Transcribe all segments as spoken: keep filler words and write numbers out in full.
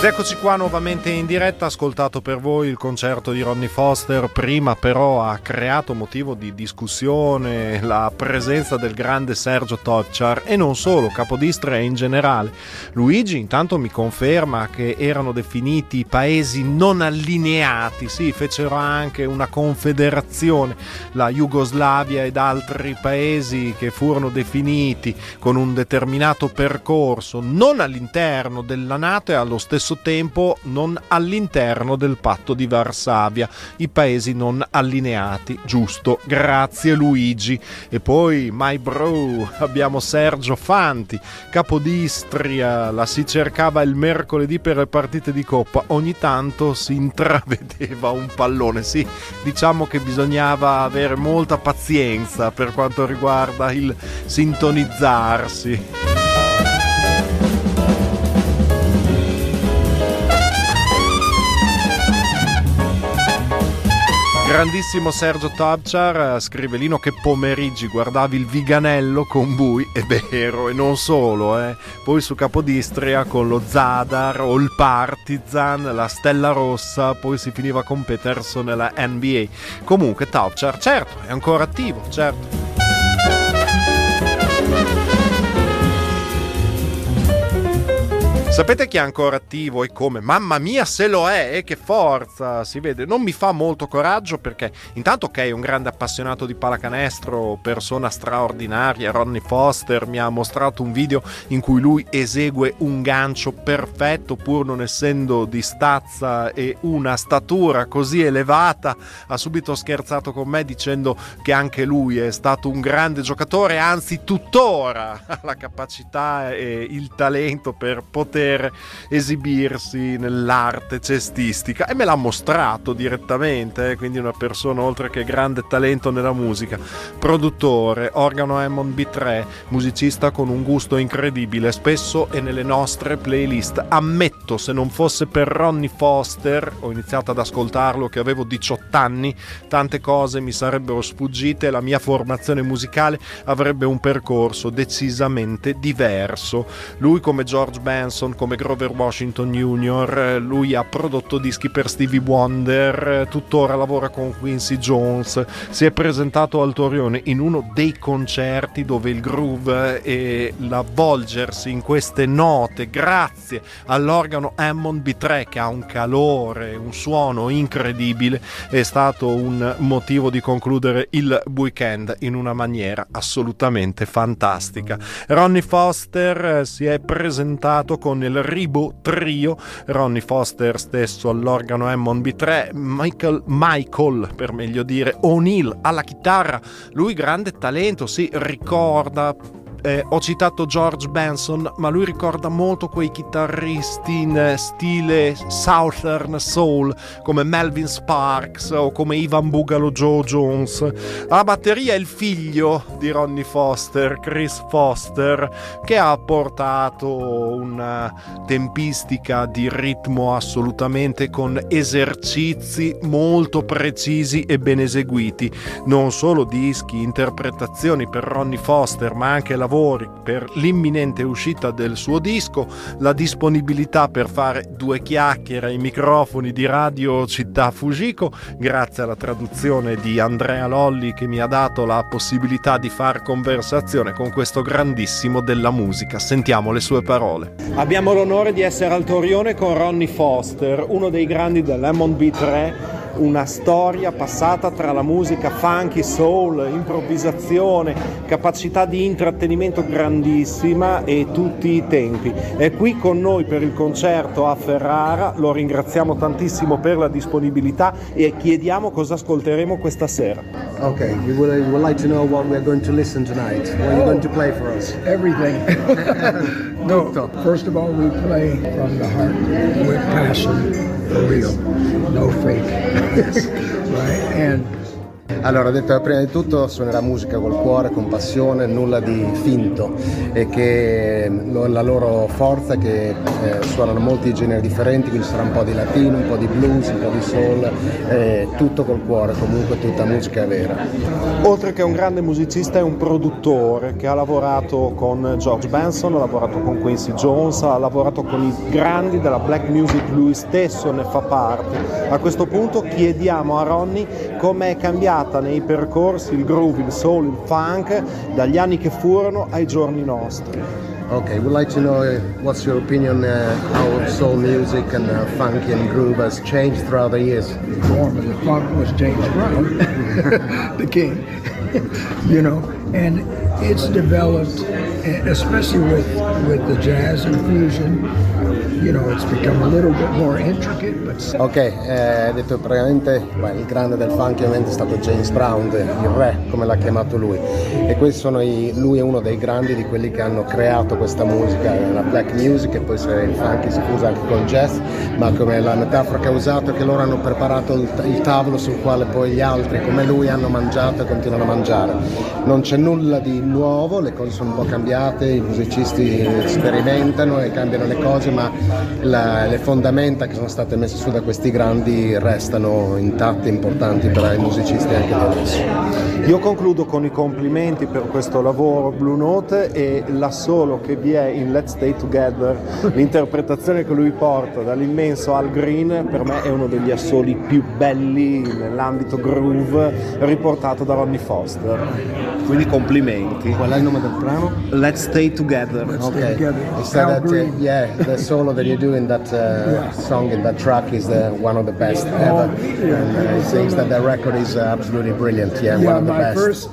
eccoci qua nuovamente in diretta, ascoltato per voi il concerto di Ronnie Foster. Prima però ha creato motivo di discussione la presenza del grande Sergio Topçar e non solo, Capodistria in generale. Luigi intanto mi conferma che erano definiti paesi non allineati, sì, fecero anche una confederazione, la Jugoslavia ed altri paesi che furono definiti con un determinato percorso non all'interno della NATO e allo stesso tempo non all'interno del patto di Varsavia, i paesi non allineati, giusto, grazie Luigi. E poi my bro, abbiamo Sergio Fanti, Capodistria, la si cercava il mercoledì per le partite di Coppa, ogni tanto si intravedeva un pallone, sì, diciamo che bisognava avere molta pazienza per quanto riguarda il sintonizzarsi. Grandissimo Sergio Topçar, scrive Lino che pomeriggi guardavi il Viganello con Bui, è vero, e non solo, eh. Poi su Capodistria con lo Zadar o il Partizan, la Stella Rossa, poi si finiva con Peterson nella N B A. Comunque Topçar, certo, è ancora attivo, certo. Sapete chi è ancora attivo e come? Mamma mia se lo è, e che forza, si vede. Non mi fa molto coraggio perché intanto ok, è un grande appassionato di pallacanestro, persona straordinaria, Ronnie Foster mi ha mostrato un video in cui lui esegue un gancio perfetto pur non essendo di stazza e una statura così elevata. Ha subito scherzato con me dicendo che anche lui è stato un grande giocatore, anzi tuttora ha la capacità e il talento per poter esibirsi nell'arte cestistica, e me l'ha mostrato direttamente, eh? Quindi una persona oltre che grande talento nella musica, produttore, organo Hammond B tre, musicista con un gusto incredibile, spesso è nelle nostre playlist. Ammetto, se non fosse per Ronnie Foster, ho iniziato ad ascoltarlo che avevo diciotto anni, tante cose mi sarebbero sfuggite, la mia formazione musicale avrebbe un percorso decisamente diverso. Lui, come George Benson, come Grover Washington junior, lui ha prodotto dischi per Stevie Wonder, tuttora lavora con Quincy Jones, si è presentato al Torione in uno dei concerti dove il groove e l'avvolgersi in queste note grazie all'organo Hammond B tre che ha un calore, un suono incredibile, è stato un motivo di concludere il weekend in una maniera assolutamente fantastica. Ronnie Foster si è presentato con il Ribot Trio, Ronnie Foster stesso all'organo Hammond B tre, Michael, Michael per meglio dire, O'Neill alla chitarra, lui grande talento, si ricorda. Eh, ho citato George Benson, ma lui ricorda molto quei chitarristi in stile Southern Soul come Melvin Sparks o come Ivan Bugalo Joe Jones. Alla batteria il figlio di Ronnie Foster, Chris Foster, che ha portato una tempistica di ritmo assolutamente con esercizi molto precisi e ben eseguiti. Non solo dischi, interpretazioni per Ronnie Foster, ma anche lavori per l'imminente uscita del suo disco, la disponibilità per fare due chiacchiere ai microfoni di Radio Città Fujiko, grazie alla traduzione di Andrea Lolli che mi ha dato la possibilità di far conversazione con questo grandissimo della musica. Sentiamo le sue parole. Abbiamo l'onore di essere al Torione con Ronnie Foster, uno dei grandi dell'Hammond B tre, una storia passata tra la musica funky, soul, improvvisazione, capacità di intrattenimento grandissima e tutti i tempi. È qui con noi per il concerto a Ferrara, lo ringraziamo tantissimo per la disponibilità e chiediamo cosa ascolteremo questa sera. Okay, we would, we would like to know what we are going to listen tonight. What are you going to play for us? Everything. No, first of all, we play from the heart with passion, for real, no fake. Right? And Allora, ho detto prima di tutto suonerà musica col cuore, con passione, nulla di finto, e che la loro forza è che eh, suonano molti generi differenti, quindi sarà un po' di latino, un po' di blues, un po' di soul, eh, tutto col cuore, comunque tutta musica vera. Oltre che un grande musicista è un produttore che ha lavorato con George Benson, ha lavorato con Quincy Jones, ha lavorato con i grandi della black music, lui stesso ne fa parte. A questo punto chiediamo a Ronnie com'è cambiata nei percorsi il groove, il soul, il funk dagli anni che furono ai giorni nostri. Okay, we'd like to know uh, what's your opinion uh, how soul music and uh, funk and groove has changed throughout the years. The form of the funk was James Brown, the king, you know, and it's developed, especially with with the jazz infusion. You know, it's become a little bit more intricate, but... Ok, eh, detto praticamente, beh, il grande del funk ovviamente è stato James Brown, il re, come l'ha chiamato lui. E questi sono i, lui è uno dei grandi di quelli che hanno creato questa musica, la black music, e poi se il funk si fusa anche con jazz, ma come la metafora che ha usato è che loro hanno preparato il, il tavolo sul quale poi gli altri, come lui, hanno mangiato e continuano a mangiare. Non c'è nulla di nuovo, le cose sono un po' cambiate, i musicisti sperimentano e cambiano le cose, ma La, le fondamenta che sono state messe su da questi grandi restano intatte, importanti per i musicisti anche di adesso. Io concludo con i complimenti per questo lavoro Blue Note e l'assolo che vi è in Let's Stay Together, l'interpretazione che lui porta dall'immenso Al Green, per me è uno degli assoli più belli nell'ambito groove riportato da Ronnie Foster. Quindi complimenti. Qual è il nome del brano? Let's Stay Together. Let's Okay. Stay Together. He said Al that uh, Green. yeah, the solo that you do in that uh, Yeah. song, in that track, is the, one of the best ever. yeah. And uh, he thinks that the record is uh, absolutely brilliant. Yeah, Yeah, one of the my best. first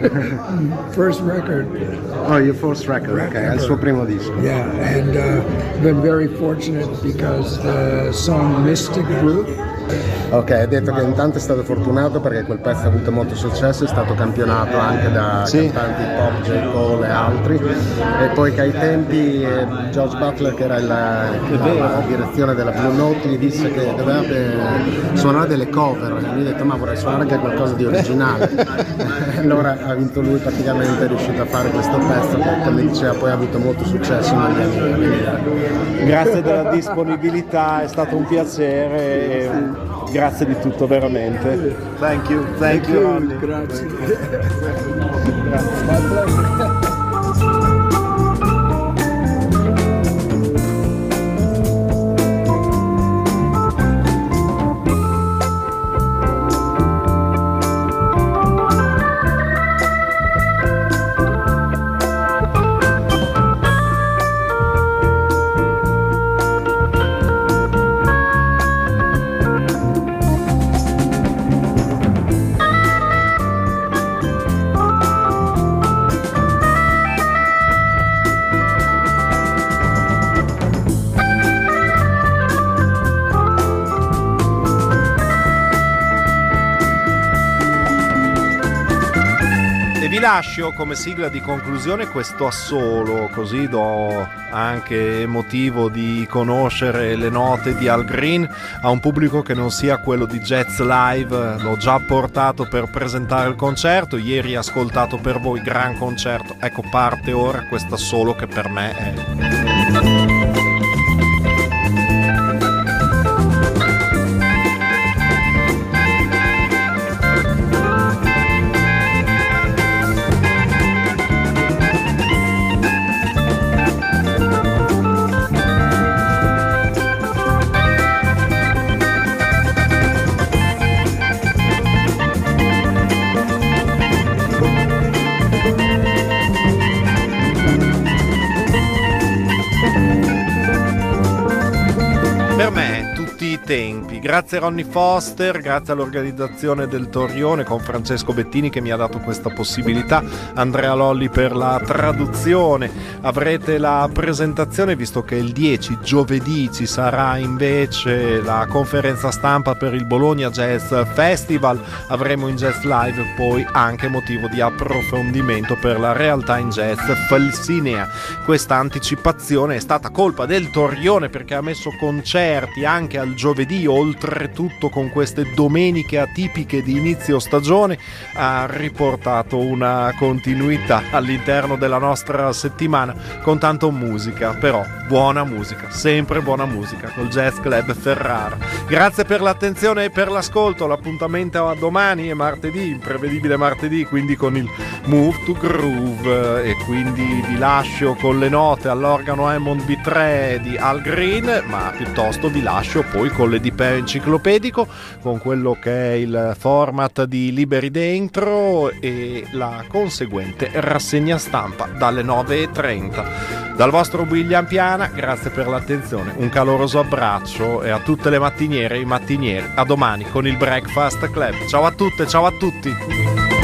first record. Oh, your first record, ok, è il suo primo disco. Yeah, and uh, been very fortunate because the song Mystic Group. Ok, ha detto che intanto è stato fortunato perché quel pezzo ha avuto molto successo, è stato campionato anche da Sì. cantanti pop, J. Cole e altri, e poi che ai tempi eh, George Butler, che era il- la, la direzione della Blue Note, gli disse che doveva eh, suonare delle cover, e lui ha detto ma vorrei suonare anche qualcosa di originale. Allora ha vinto lui, praticamente è riuscito a fare questo pezzo che, come diceva, poi ha avuto molto successo negli anni a venire. Grazie della disponibilità, è stato un piacere e grazie di tutto veramente. Thank you, thank you Ronnie. Grazie. My pleasure. Vi lascio come sigla di conclusione questo assolo, così do anche motivo di conoscere le note di Al Green a un pubblico che non sia quello di Jazz Live. L'ho già portato per presentare il concerto, ieri ascoltato per voi, gran concerto. Ecco, parte ora questo assolo che per me è... Per me tutti i tempi. Grazie Ronnie Foster, grazie all'organizzazione del Torrione con Francesco Bettini che mi ha dato questa possibilità, Andrea Lolli per la traduzione. Avrete la presentazione, visto che il dieci giovedì ci sarà invece la conferenza stampa per il Bologna Jazz Festival. Avremo in Jazz Live poi anche motivo di approfondimento per la realtà in jazz Felsinea. Questa anticipazione è stata colpa del Torrione perché ha messo concerti anche al giovedì, oltre oltretutto con queste domeniche atipiche di inizio stagione ha riportato una continuità all'interno della nostra settimana con tanto musica, però buona musica, sempre buona musica col Jazz Club Ferrara. Grazie per l'attenzione e per l'ascolto, l'appuntamento a domani è martedì, imprevedibile martedì, quindi con il Move to Groove, e quindi vi lascio con le note all'organo Hammond B tre di Al Green, ma piuttosto vi lascio poi con l'Edipeo enciclopedico, con quello che è il format di Liberi Dentro e la conseguente rassegna stampa dalle nove e trenta. Dal vostro William Piana, grazie per l'attenzione, un caloroso abbraccio, e a tutte le mattiniere e i mattinieri, a domani con il Breakfast Club. Ciao a tutte, ciao a tutti.